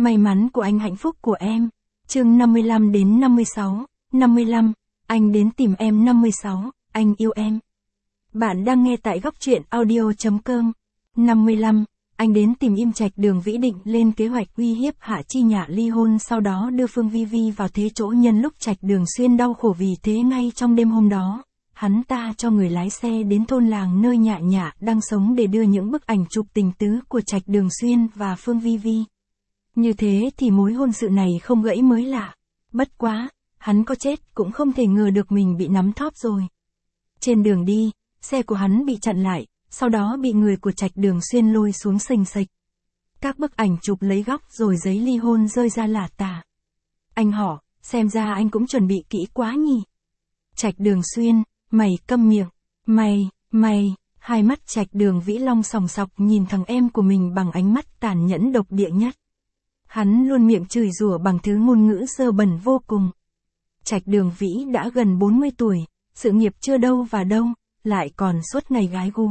May mắn của anh hạnh phúc của em. Chương 55 đến 56. 55. Anh đến tìm em. 56. Anh yêu em. Bạn đang nghe tại góc truyện audio.com. 55. Anh đến tìm Im Trạch Đường Vĩ định lên kế hoạch uy hiếp Hạ Chi Nhạ ly hôn, sau đó đưa Phương Vi Vi vào thế chỗ nhân lúc Trạch Đường Xuyên đau khổ vì thế. Ngay trong đêm hôm đó, hắn ta cho người lái xe đến thôn làng nơi Nhạ Nhạ đang sống để đưa những bức ảnh chụp tình tứ của Trạch Đường Xuyên và Phương Vi Vi. Như thế thì mối hôn sự này không gãy mới lạ. Bất quá, hắn có chết cũng không thể ngờ được mình bị nắm thóp rồi. Trên đường đi, xe của hắn bị chặn lại, sau đó bị người của Trạch Đường Xuyên lôi xuống xình xịch. Các bức ảnh chụp lấy góc rồi giấy ly hôn rơi ra lả tả. Anh họ, xem ra anh cũng chuẩn bị kỹ quá nhỉ. Trạch Đường Xuyên, mày câm miệng. Mày, hai mắt Trạch Đường Vĩ Long sòng sọc nhìn thằng em của mình bằng ánh mắt tàn nhẫn độc địa nhất. Hắn luôn miệng chửi rủa bằng thứ ngôn ngữ dơ bẩn vô cùng. Trạch Đường Vĩ đã gần 40 tuổi, sự nghiệp chưa đâu vào đâu, lại còn suốt ngày gái gú.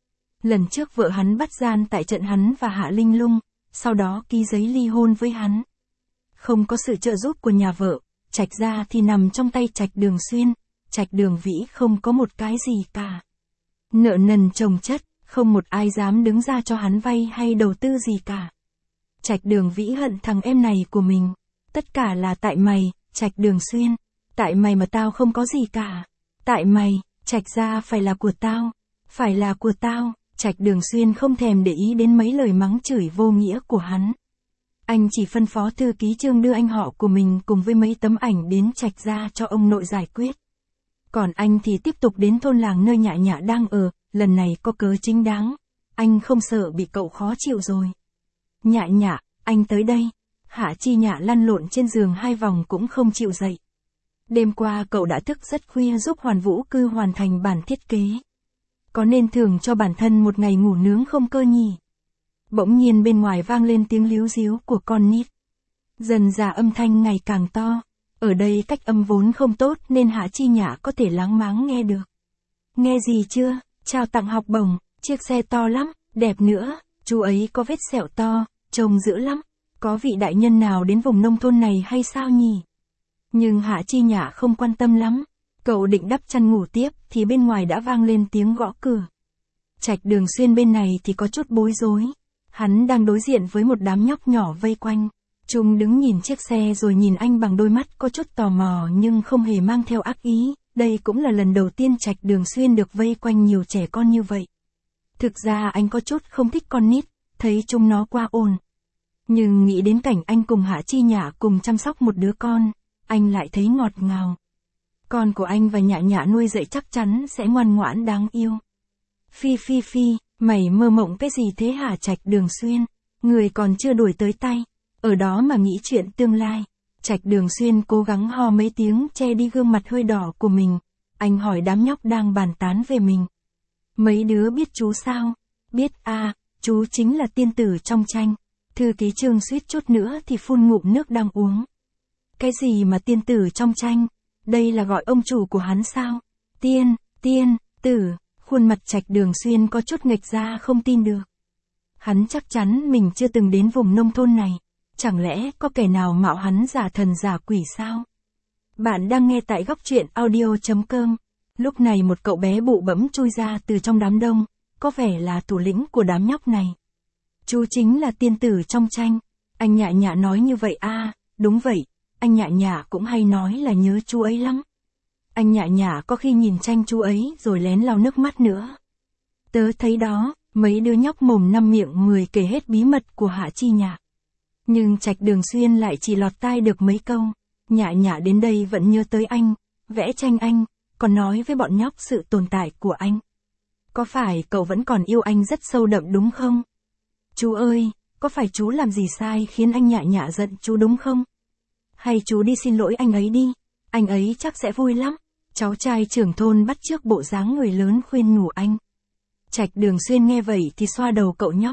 Lần trước vợ hắn bắt gian tại trận hắn và Hạ Linh Lung, sau đó ký giấy ly hôn với hắn. Không có sự trợ giúp của nhà vợ, Trạch gia thì nằm trong tay Trạch Đường Xuyên, Trạch Đường Vĩ không có một cái gì cả. Nợ nần chồng chất, không một ai dám đứng ra cho hắn vay hay đầu tư gì cả. Trạch Đường Vĩ hận thằng em này của mình. Tất cả là tại mày, Trạch Đường Xuyên. Tại mày mà tao không có gì cả. Tại mày, Trạch gia phải là của tao. Phải là của tao. Trạch Đường Xuyên không thèm để ý đến mấy lời mắng chửi vô nghĩa của hắn. Anh chỉ phân phó thư ký Trương đưa anh họ của mình cùng với mấy tấm ảnh đến Trạch gia cho ông nội giải quyết. Còn anh thì tiếp tục đến thôn làng nơi Nhạ Nhạ đang ở, lần này có cớ chính đáng. Anh không sợ bị cậu khó chịu rồi. Nhạ Nhạ, anh tới đây. Hạ Chi Nhạ lăn lộn trên giường 2 vòng cũng không chịu dậy. Đêm qua cậu đã thức rất khuya giúp Hoàn Vũ Cư hoàn thành bản thiết kế. Có nên thưởng cho bản thân một ngày ngủ nướng không cơ nhỉ? Bỗng nhiên bên ngoài vang lên tiếng líu ríu của con nít. Dần dà âm thanh ngày càng to. Ở đây cách âm vốn không tốt nên Hạ Chi Nhạ có thể láng máng nghe được. Nghe gì chưa? Trao tặng học bổng, chiếc xe to lắm, đẹp nữa, chú ấy có vết sẹo to, trông dữ lắm. Có vị đại nhân nào đến vùng nông thôn này hay sao nhỉ? Nhưng Hạ Chi Nhạ không quan tâm lắm. Cậu định đắp chăn ngủ tiếp thì bên ngoài đã vang lên tiếng gõ cửa. Trạch Đường Xuyên bên này thì có chút bối rối. Hắn đang đối diện với một đám nhóc nhỏ vây quanh. Chúng đứng nhìn chiếc xe rồi nhìn anh bằng đôi mắt có chút tò mò nhưng không hề mang theo ác ý. Đây cũng là lần đầu tiên Trạch Đường Xuyên được vây quanh nhiều trẻ con như vậy. Thực ra anh có chút không thích con nít, thấy chúng nó quá ồn. Nhưng nghĩ đến cảnh anh cùng Hạ Chi Nhạ cùng chăm sóc một đứa con, anh lại thấy ngọt ngào. Con của anh và Nhạ Nhạ nuôi dạy chắc chắn sẽ ngoan ngoãn đáng yêu. Phi, mày mơ mộng cái gì thế hả Trạch Đường Xuyên? Người còn chưa đuổi tới tay, ở đó mà nghĩ chuyện tương lai. Trạch Đường Xuyên cố gắng ho mấy tiếng che đi gương mặt hơi đỏ của mình. Anh hỏi đám nhóc đang bàn tán về mình. Mấy đứa biết chú sao? Biết à, chú chính là tiên tử trong tranh. Thư ký Trương suýt chút nữa thì phun ngụm nước đang uống. Cái gì mà tiên tử trong tranh? Đây là gọi ông chủ của hắn sao? Tiên tử, khuôn mặt Trạch Đường Xuyên có chút nghệch ra không tin được. Hắn chắc chắn mình chưa từng đến vùng nông thôn này. Chẳng lẽ có kẻ nào mạo hắn giả thần giả quỷ sao? Bạn đang nghe tại góc truyện audio.com. Lúc này một cậu bé bụ bẫm chui ra từ trong đám đông, có vẻ là thủ lĩnh của đám nhóc này. Chú chính là tiên tử trong tranh. Anh Nhạ Nhạ nói như vậy à, đúng vậy, anh Nhạ Nhạ cũng hay nói là nhớ chú ấy lắm. Anh Nhạ Nhạ có khi nhìn tranh chú ấy rồi lén lau nước mắt nữa. Tớ thấy đó, mấy đứa nhóc mồm 5 miệng 10 kể hết bí mật của Hạ Chi Nhạ. Nhưng Trạch Đường Xuyên lại chỉ lọt tai được mấy câu. Nhạ Nhạ đến đây vẫn nhớ tới anh, vẽ tranh anh, còn nói với bọn nhóc sự tồn tại của anh. Có phải cậu vẫn còn yêu anh rất sâu đậm đúng không? Chú ơi, có phải chú làm gì sai khiến anh Nhạ Nhạ giận chú đúng không? Hay chú đi xin lỗi anh ấy đi, anh ấy chắc sẽ vui lắm. Cháu trai trưởng thôn bắt chước bộ dáng người lớn khuyên nhủ anh. Trạch Đường Xuyên nghe vậy thì xoa đầu cậu nhóc.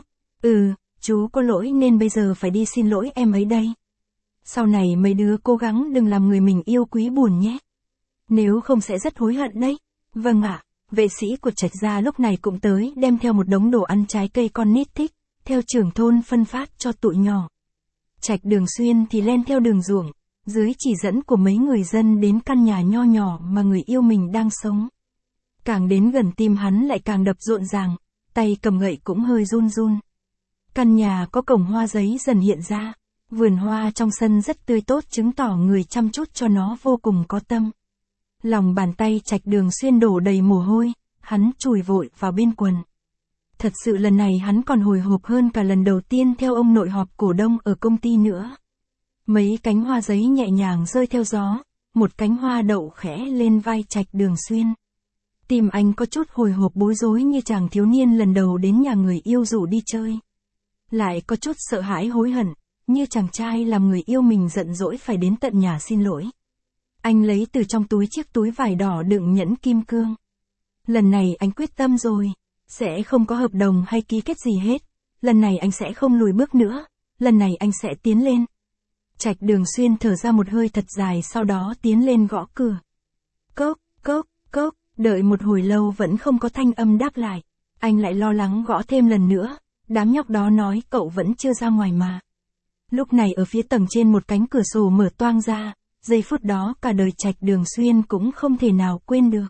Chú có lỗi nên bây giờ phải đi xin lỗi em ấy đây. Sau này mấy đứa cố gắng đừng làm người mình yêu quý buồn nhé. Nếu không sẽ rất hối hận đấy. Vâng ạ, vệ sĩ của Trạch gia lúc này cũng tới đem theo một đống đồ ăn trái cây con nít thích, theo trưởng thôn phân phát cho tụi nhỏ. Trạch Đường Xuyên thì len theo đường ruộng, dưới chỉ dẫn của mấy người dân đến căn nhà nho nhỏ mà người yêu mình đang sống. Càng đến gần tim hắn lại càng đập rộn ràng, tay cầm gậy cũng hơi run run. Căn nhà có cổng hoa giấy dần hiện ra, vườn hoa trong sân rất tươi tốt chứng tỏ người chăm chút cho nó vô cùng có tâm. Lòng bàn tay Trạch Đường Xuyên đổ đầy mồ hôi, hắn chùi vội vào bên quần. Thật sự lần này hắn còn hồi hộp hơn cả lần đầu tiên theo ông nội họp cổ đông ở công ty nữa. Mấy cánh hoa giấy nhẹ nhàng rơi theo gió, một cánh hoa đậu khẽ lên vai Trạch Đường Xuyên. Tim anh có chút hồi hộp bối rối như chàng thiếu niên lần đầu đến nhà người yêu rủ đi chơi. Lại có chút sợ hãi hối hận, như chàng trai làm người yêu mình giận dỗi phải đến tận nhà xin lỗi. Anh lấy từ trong túi chiếc túi vải đỏ đựng nhẫn kim cương. Lần này anh quyết tâm rồi, sẽ không có hợp đồng hay ký kết gì hết. Lần này anh sẽ không lùi bước nữa, lần này anh sẽ tiến lên. Trạch Đường Xuyên thở ra một hơi thật dài sau đó tiến lên gõ cửa. Cốc, cốc, cốc, đợi một hồi lâu vẫn không có thanh âm đáp lại. Anh lại lo lắng gõ thêm lần nữa, đám nhóc đó nói cậu vẫn chưa ra ngoài mà. Lúc này ở phía tầng trên một cánh cửa sổ mở toang ra, giây phút đó cả đời Trạch Đường Xuyên cũng không thể nào quên được.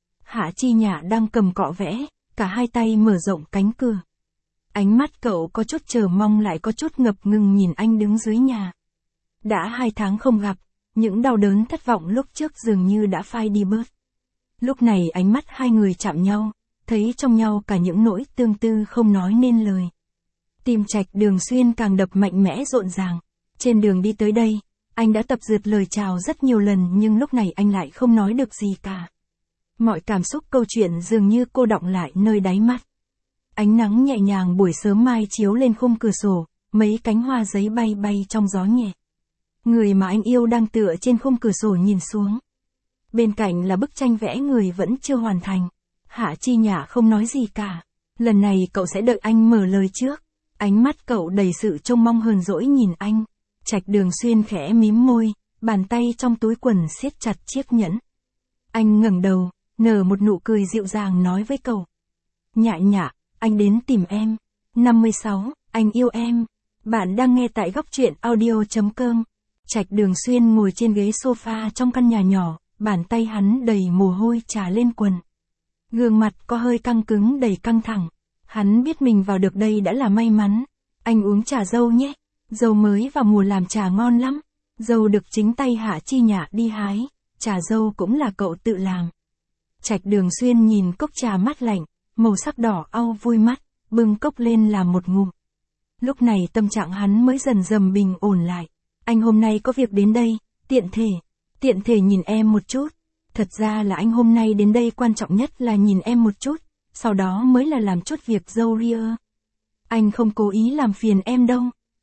Hạ Chi Nhã đang cầm cọ vẽ, cả hai tay mở rộng cánh cửa. Ánh mắt cậu có chút chờ mong lại có chút ngập ngừng nhìn anh đứng dưới nhà. Đã 2 tháng không gặp, những đau đớn thất vọng lúc trước dường như đã phai đi bớt. Lúc này ánh mắt hai người chạm nhau, thấy trong nhau cả những nỗi tương tư không nói nên lời. Tim Trạch Đường Xuyên càng đập mạnh mẽ rộn ràng. Trên đường đi tới đây, anh đã tập dượt lời chào rất nhiều lần nhưng lúc này anh lại không nói được gì cả. Mọi cảm xúc câu chuyện dường như cô đọng lại nơi đáy mắt. Ánh nắng nhẹ nhàng buổi sớm mai chiếu lên khung cửa sổ, mấy cánh hoa giấy bay bay trong gió nhẹ. Người mà anh yêu đang tựa trên khung cửa sổ nhìn xuống. Bên cạnh là bức tranh vẽ người vẫn chưa hoàn thành. Hạ Chi Nhã không nói gì cả. Lần này cậu sẽ đợi anh mở lời trước. Ánh mắt cậu đầy sự trông mong hờn dỗi nhìn anh. Trạch Đường Xuyên khẽ mím môi, bàn tay trong túi quần siết chặt chiếc nhẫn. Anh ngẩng đầu, nở một nụ cười dịu dàng nói với cậu. Nhã Nhã, anh đến tìm em. 56, anh yêu em. Bạn đang nghe tại góc truyện audio.com. Trạch Đường Xuyên ngồi trên ghế sofa trong căn nhà nhỏ, bàn tay hắn đầy mồ hôi trà lên quần. Gương mặt có hơi căng cứng đầy căng thẳng. Hắn biết mình vào được đây đã là may mắn. Anh uống trà dâu nhé. Dâu mới vào mùa làm trà ngon lắm. Dâu được chính tay Hạ Chi Nhã đi hái. Trà dâu cũng là cậu tự làm. Trạch Đường Xuyên nhìn cốc trà mát lạnh, màu sắc đỏ au vui mắt, bưng cốc lên làm một ngụm. Lúc này tâm trạng hắn mới dần dần bình ổn lại. Anh hôm nay có việc đến đây, tiện thể nhìn em một chút. Thật ra là anh hôm nay đến đây quan trọng nhất là nhìn em một chút, sau đó mới là làm chút việc dâu ria. Anh không cố ý làm phiền em đâu,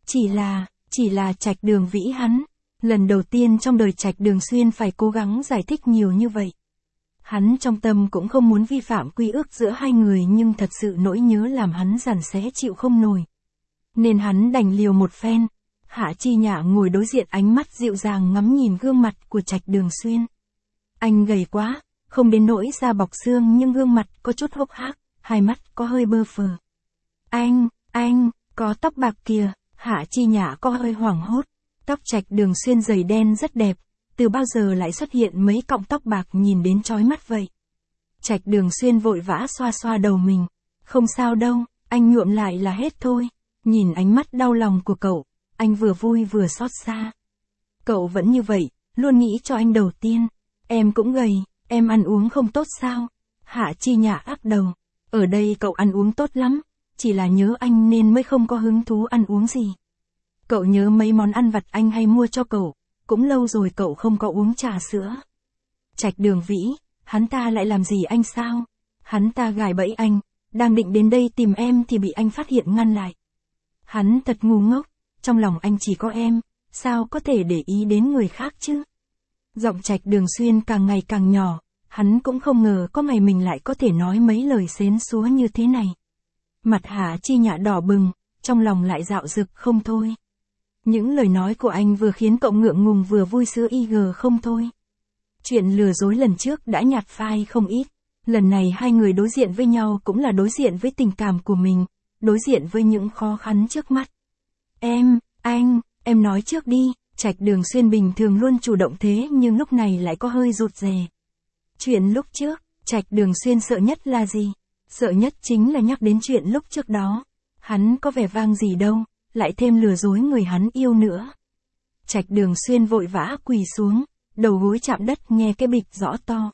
chỉ là Trạch Đường Vĩ hắn. Lần đầu tiên trong đời Trạch Đường Xuyên phải cố gắng giải thích nhiều như vậy. Hắn trong tâm cũng không muốn vi phạm quy ước giữa hai người nhưng thật sự nỗi nhớ làm hắn giằn xé chịu không nổi. Nên hắn đành liều một phen. Hạ Chi Nhã ngồi đối diện ánh mắt dịu dàng ngắm nhìn gương mặt của Trạch Đường Xuyên. Anh gầy quá, không đến nỗi da bọc xương nhưng gương mặt có chút hốc hác, hai mắt có hơi bơ phờ. Anh, có tóc bạc kìa, Hạ Chi Nhã có hơi hoảng hốt. Tóc Trạch Đường Xuyên dày đen rất đẹp, từ bao giờ lại xuất hiện mấy cọng tóc bạc nhìn đến chói mắt vậy. Trạch Đường Xuyên vội vã xoa xoa đầu mình. Không sao đâu, anh nhuộm lại là hết thôi. Nhìn ánh mắt đau lòng của cậu, anh vừa vui vừa xót xa. Cậu vẫn như vậy, luôn nghĩ cho anh đầu tiên. Em cũng gầy, em ăn uống không tốt sao? Hạ Chi Nhã áp đầu. Ở đây cậu ăn uống tốt lắm, chỉ là nhớ anh nên mới không có hứng thú ăn uống gì. Cậu nhớ mấy món ăn vặt anh hay mua cho cậu, cũng lâu rồi cậu không có uống trà sữa. Trạch Đường Vĩ, hắn ta lại làm gì anh sao? Hắn ta gài bẫy anh, đang định đến đây tìm em thì bị anh phát hiện ngăn lại. Hắn thật ngu ngốc, trong lòng anh chỉ có em, sao có thể để ý đến người khác chứ? Giọng Trạch Đường Xuyên càng ngày càng nhỏ, hắn cũng không ngờ có ngày mình lại có thể nói mấy lời xến xúa như thế này. Mặt Hạ Chi Nhã đỏ bừng, trong lòng lại dạo dực không thôi. Những lời nói của anh vừa khiến cậu ngượng ngùng vừa vui sướng không thôi. Chuyện lừa dối lần trước đã nhạt phai không ít, lần này hai người đối diện với nhau cũng là đối diện với tình cảm của mình, đối diện với những khó khăn trước mắt. em nói trước đi. Trạch Đường Xuyên bình thường luôn chủ động thế nhưng lúc này lại có hơi rụt rè. Chuyện lúc trước, Trạch Đường Xuyên sợ nhất là gì? Sợ nhất chính là nhắc đến chuyện lúc trước đó. Hắn có vẻ vang gì đâu, lại thêm lừa dối người hắn yêu nữa. Trạch Đường Xuyên vội vã quỳ xuống, đầu gối chạm đất nghe cái bịch rõ to.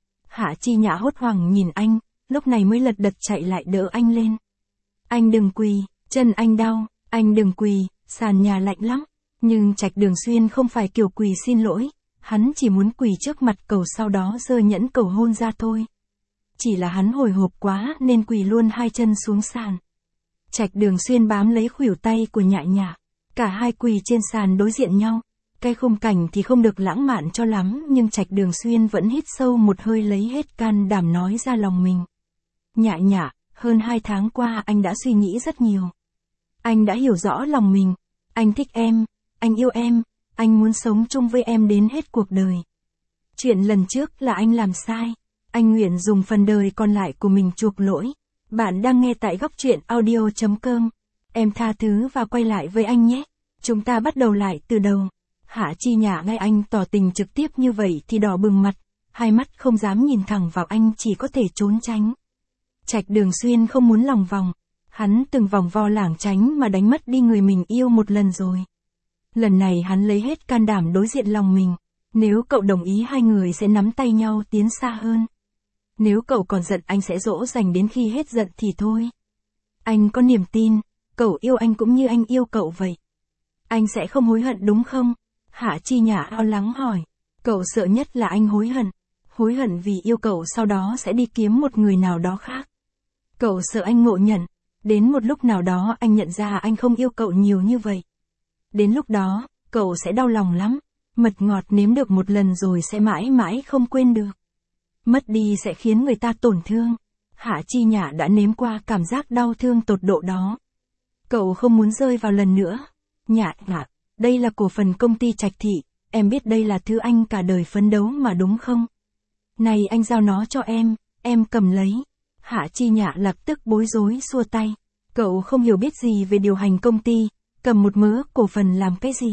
Hạ Chi Nhã hốt hoảng nhìn anh, lúc này mới lật đật chạy lại đỡ anh lên. Anh đừng quỳ, chân anh đau, anh đừng quỳ, sàn nhà lạnh lắm. Nhưng Trạch Đường Xuyên không phải kiểu quỳ xin lỗi, hắn chỉ muốn quỳ trước mặt cậu sau đó giơ nhẫn cầu hôn ra thôi. Chỉ là hắn hồi hộp quá nên quỳ luôn hai chân xuống sàn. Trạch Đường Xuyên bám lấy khuỷu tay của Nhã Nhã, cả hai quỳ trên sàn đối diện nhau. Cái khung cảnh thì không được lãng mạn cho lắm nhưng Trạch Đường Xuyên vẫn hít sâu một hơi lấy hết can đảm nói ra lòng mình. Nhã Nhã, hơn 2 tháng qua anh đã suy nghĩ rất nhiều. Anh đã hiểu rõ lòng mình, anh thích em, anh yêu em, anh muốn sống chung với em đến hết cuộc đời. Chuyện lần trước là anh làm sai, anh nguyện dùng phần đời còn lại của mình chuộc lỗi. Bạn đang nghe tại góc truyện audio.com. Em tha thứ và quay lại với anh nhé. Chúng ta bắt đầu lại từ đầu. Hạ Chi Nhã nghe anh tỏ tình trực tiếp như vậy thì đỏ bừng mặt, hai mắt không dám nhìn thẳng vào anh chỉ có thể trốn tránh. Trạch Đường Xuyên không muốn lòng vòng, hắn từng vòng vo lảng tránh mà đánh mất đi người mình yêu một lần rồi. Lần này hắn lấy hết can đảm đối diện lòng mình, nếu cậu đồng ý hai người sẽ nắm tay nhau tiến xa hơn. Nếu cậu còn giận anh sẽ dỗ dành đến khi hết giận thì thôi. Anh có niềm tin, cậu yêu anh cũng như anh yêu cậu vậy. Anh sẽ không hối hận đúng không? Hạ Chi Nhã lo lắng hỏi. Cậu sợ nhất là anh hối hận vì yêu cậu sau đó sẽ đi kiếm một người nào đó khác. Cậu sợ anh ngộ nhận, đến một lúc nào đó anh nhận ra anh không yêu cậu nhiều như vậy. Đến lúc đó, cậu sẽ đau lòng lắm, mật ngọt nếm được một lần rồi sẽ mãi mãi không quên được. Mất đi sẽ khiến người ta tổn thương. Hạ Chi Nhã đã nếm qua cảm giác đau thương tột độ đó. Cậu không muốn rơi vào lần nữa. Nhã, đây là cổ phần công ty Trạch Thị, em biết đây là thứ anh cả đời phấn đấu mà đúng không? Này anh giao nó cho em cầm lấy. Hạ Chi Nhã lập tức bối rối xua tay. Cậu không hiểu biết gì về điều hành công ty, cầm một mớ cổ phần làm cái gì?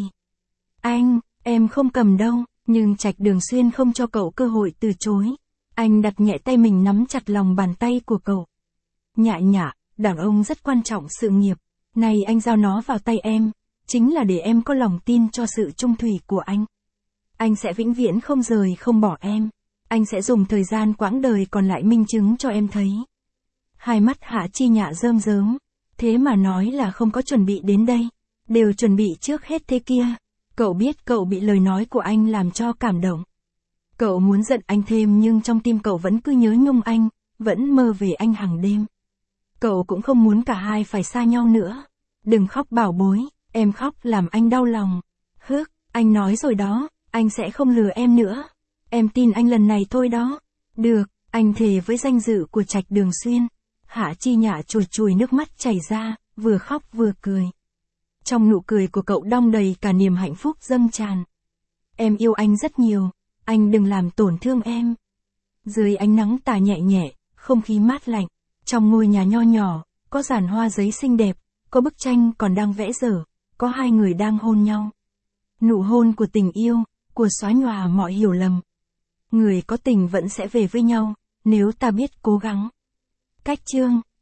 Em không cầm đâu, nhưng Trạch Đường Xuyên không cho cậu cơ hội từ chối. Anh đặt nhẹ tay mình nắm chặt lòng bàn tay của cậu. Nhã Nhã, đàn ông rất quan trọng sự nghiệp. Này anh giao nó vào tay em, chính là để em có lòng tin cho sự trung thủy của anh. Anh sẽ vĩnh viễn không rời không bỏ em. Anh sẽ dùng thời gian quãng đời còn lại minh chứng cho em thấy. Hai mắt Hạ Chi Nhã rơm rớm. Thế mà nói là không có chuẩn bị đến đây. Đều chuẩn bị trước hết thế kia. Cậu biết cậu bị lời nói của anh làm cho cảm động. Cậu muốn giận anh thêm nhưng trong tim cậu vẫn cứ nhớ nhung anh, vẫn mơ về anh hàng đêm. Cậu cũng không muốn cả hai phải xa nhau nữa. Đừng khóc bảo bối, em khóc làm anh đau lòng. Anh nói rồi đó, anh sẽ không lừa em nữa. Em tin anh lần này thôi đó. Được, anh thề với danh dự của Trạch Đường Xuyên. Hạ Chi Nhã chùi chùi nước mắt chảy ra, vừa khóc vừa cười. Trong nụ cười của cậu đong đầy cả niềm hạnh phúc dâng tràn. Em yêu anh rất nhiều, anh đừng làm tổn thương em. Dưới ánh nắng tà nhẹ nhẹ, không khí mát lạnh, trong ngôi nhà nho nhỏ, có dàn hoa giấy xinh đẹp, có bức tranh còn đang vẽ dở, có hai người đang hôn nhau. Nụ hôn của tình yêu, của xóa nhòa mọi hiểu lầm. Người có tình vẫn sẽ về với nhau, nếu ta biết cố gắng. Cách chương